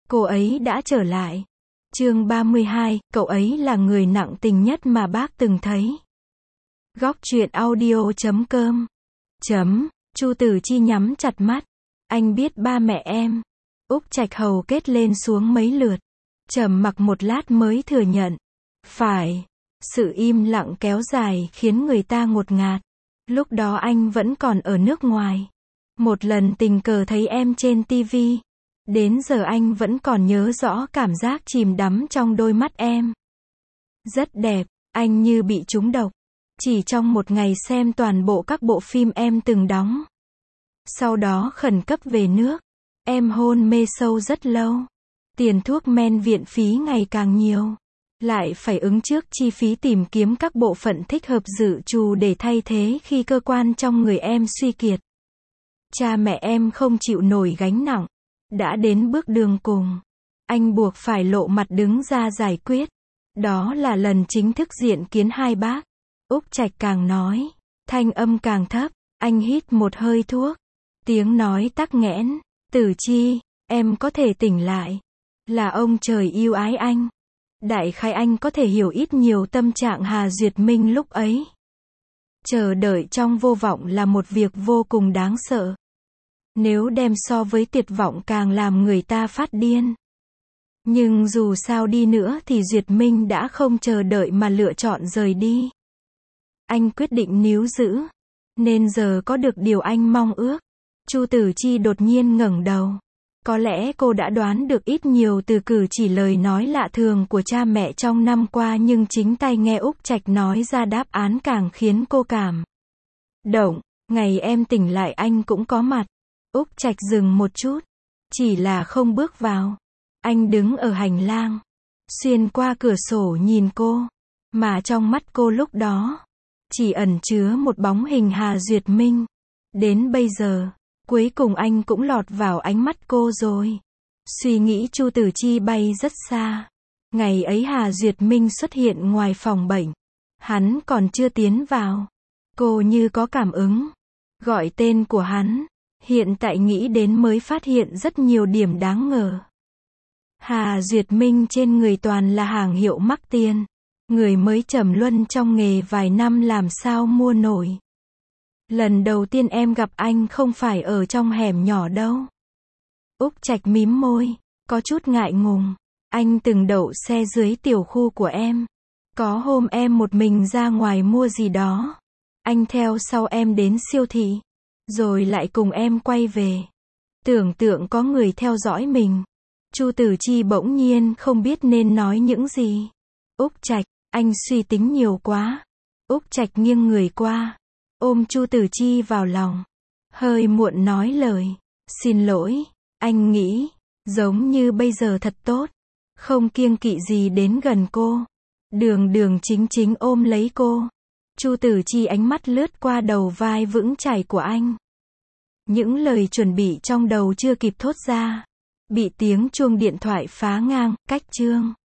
cô ấy đã trở lại. Chương 32, cậu ấy là người nặng tình nhất mà bác từng thấy. Góc truyện audio.com. Chu Tử Chi nhắm chặt mắt. Anh biết ba mẹ em. Úc Trạch hầu kết lên xuống mấy lượt. Trầm mặc một lát mới thừa nhận. Phải. Sự im lặng kéo dài khiến người ta ngột ngạt. Lúc đó anh vẫn còn ở nước ngoài. Một lần tình cờ thấy em trên TV. Đến giờ anh vẫn còn nhớ rõ cảm giác chìm đắm trong đôi mắt em. Rất đẹp, anh như bị trúng độc. Chỉ trong một ngày xem toàn bộ các bộ phim em từng đóng. Sau đó khẩn cấp về nước. Em hôn mê sâu rất lâu. Tiền thuốc men viện phí ngày càng nhiều. Lại phải ứng trước chi phí tìm kiếm các bộ phận thích hợp dự trù để thay thế khi cơ quan trong người em suy kiệt. Cha mẹ em không chịu nổi gánh nặng. Đã đến bước đường cùng. Anh buộc phải lộ mặt đứng ra giải quyết. Đó là lần chính thức diện kiến hai bác. Úc Trạch càng nói. Thanh âm càng thấp. Anh hít một hơi thuốc. Tiếng nói tắc nghẽn. Tử Chi, em có thể tỉnh lại. Là ông trời yêu ái anh. Đại khái anh có thể hiểu ít nhiều tâm trạng Hà Duyệt Minh lúc ấy. Chờ đợi trong vô vọng là một việc vô cùng đáng sợ. Nếu đem so với tuyệt vọng càng làm người ta phát điên. Nhưng dù sao đi nữa thì Duyệt Minh đã không chờ đợi mà lựa chọn rời đi. Anh quyết định níu giữ. Nên giờ có được điều anh mong ước. Chu Tử Chi đột nhiên ngẩng đầu. Có lẽ cô đã đoán được ít nhiều từ cử chỉ lời nói lạ thường của cha mẹ trong năm qua, nhưng chính tay nghe Úc Trạch nói ra đáp án càng khiến cô cảm động. Ngày em tỉnh lại anh cũng có mặt. Úc Trạch dừng một chút. Chỉ là không bước vào. Anh đứng ở hành lang. Xuyên qua cửa sổ nhìn cô. Mà trong mắt cô lúc đó chỉ ẩn chứa một bóng hình Hà Duyệt Minh. Đến bây giờ, cuối cùng anh cũng lọt vào ánh mắt cô rồi. Suy nghĩ Chu Tử Chi bay rất xa. Ngày ấy Hà Duyệt Minh xuất hiện ngoài phòng bệnh. Hắn còn chưa tiến vào. Cô như có cảm ứng. Gọi tên của hắn. Hiện tại nghĩ đến mới phát hiện rất nhiều điểm đáng ngờ. Hà Duyệt Minh trên người toàn là hàng hiệu mắc tiền. Người mới trầm luân trong nghề vài năm làm sao mua nổi. Lần đầu tiên em gặp anh không phải ở trong hẻm nhỏ đâu. Úc Trạch mím môi, có chút ngại ngùng. Anh từng đậu xe dưới tiểu khu của em. Có hôm em một mình ra ngoài mua gì đó. Anh theo sau em đến siêu thị. Rồi lại cùng em quay về. Tưởng tượng có người theo dõi mình. Chu Tử Chi bỗng nhiên không biết nên nói những gì. Úc Trạch, anh suy tính nhiều quá. Úc Trạch nghiêng người qua. Ôm Chu Tử Chi vào lòng. Hơi muộn nói lời. Xin lỗi, anh nghĩ, giống như bây giờ thật tốt. Không kiêng kỵ gì đến gần cô. Đường đường chính chính ôm lấy cô. Chu Tử Chi ánh mắt lướt qua đầu vai vững chãi của anh. Những lời chuẩn bị trong đầu chưa kịp thốt ra. Bị tiếng chuông điện thoại phá ngang, cách chương.